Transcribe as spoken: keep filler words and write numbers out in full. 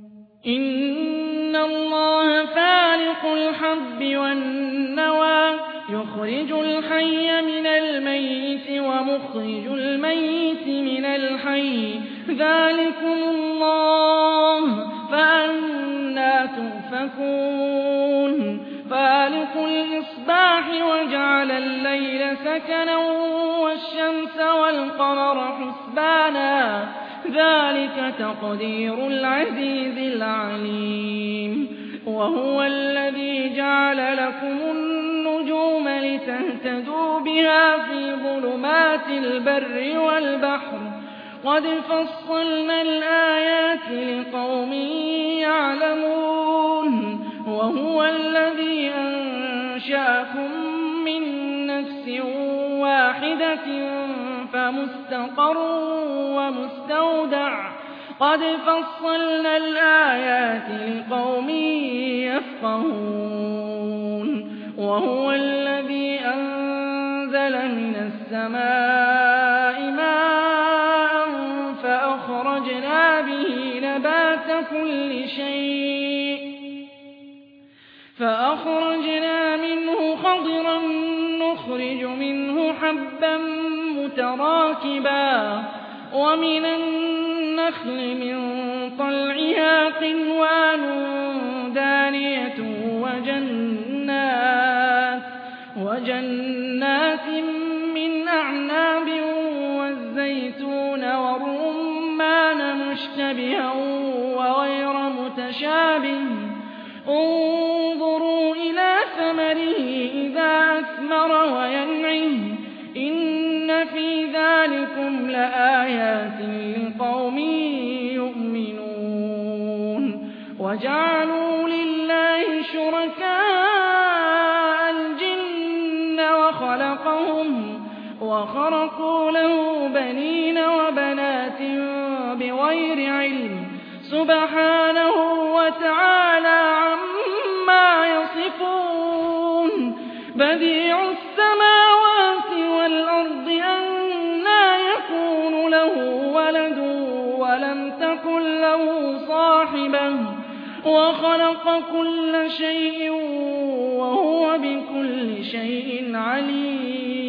إِنَّ اللَّهَ فَالِقُ الْحَبِّ وَالنَّوَىٰ يُخْرِجُ الْحَيَّ مِنَ الْمَيِّتِ وَمُخْرِجُ الْمَيِّتِ مِنَ الْحَيِّ ۚ ذَٰلِكُمُ اللَّهُ فَأَنَّىٰ تُؤْفَكُونَ فَالِقُ الْإِصْبَاحِ وَجَعَلَ اللَّيْلَ سَكَنًا وَالشَّمْسَ وَالْقَمَرَ حُسْبَانًا ۚ ذَٰلِكَ تَقْدِيرُ الْعَزِيزِ الْعَلِيمِ وَهُوَ الَّذِي جَعَلَ لَكُمُ النُّجُومَ لِتَهْتَدُوا بِهَا فِي ظُلُمَاتِ الْبَرِّ وَالْبَحْرِ ۗ قَدْ فَصَّلْنَا الْآيَاتِ لِقَوْمٍ يَعْلَمُونَ وَهُوَ الَّذِي أَنشَأَكُم مِّن نَّفْسٍ وَاحِدَةٍ فَمُسْتَقَرٌّ وَمُسْتَوْدَعٌ ۗ قَدْ فَصَّلْنَا الْآيَاتِ لِقَوْمٍ يَفْقَهُونَ وَهُوَ الَّذِي أَنزَلَ مِنَ السَّمَاءِ مَاءً فَأَخْرَجْنَا بِهِ نَبَاتَ كُلِّ شَيْءٍ فَأَخْرَجْنَا مِنْهُ خَضِرًا نُّخْرِجُ مِنْهُ حَبًّا مُّتَرَاكِبًا وَمِنَ النَّخْلِ مِن طَلْعِهَا قِنْوَانٌ دَانِيَةٌ وَجَنَّاتٍ وَجَنَّاتٍ مِّنْ أَعْنَابٍ وَالزَّيْتُونَ وَالرُّمَّانَ مُشْتَبِهًا وَغَيْرَ مُتَشَابِهٍ ۗ انظُرُوا إِلَىٰ ثَمَرِهِ إِذَا أَثْمَرَ وَيَنْعِهِ ۚ إِنَّ فِي ذَٰلِكُمْ لَآيَاتٍ لِّقَوْمٍ يُؤْمِنُونَ وَجَعَلُوا لِلَّهِ شُرَكَاءَ الْجِنَّ وَخَلَقَهُمْ وَخَرَقُوا لَهُ بَنِينَ وَبَنَاتٍ بِغَيْرِ عِلْمٍ ۚ سُبْحَانَهُ وَتَعَالَىٰ عَمَّا يَصِفُونَ بَدِيعُ السَّمَاوَاتِ وَالْأَرْضِ أَنَّىٰ يَكُونُ لَهُ وَلَدٌ وَلَمْ تَكُن لَّهُ صَاحِبَةٌ ۖ وَخَلَقَ كُلَّ شَيْءٍ وَهُوَ بِكُلِّ شَيْءٍ عَلِيمٌ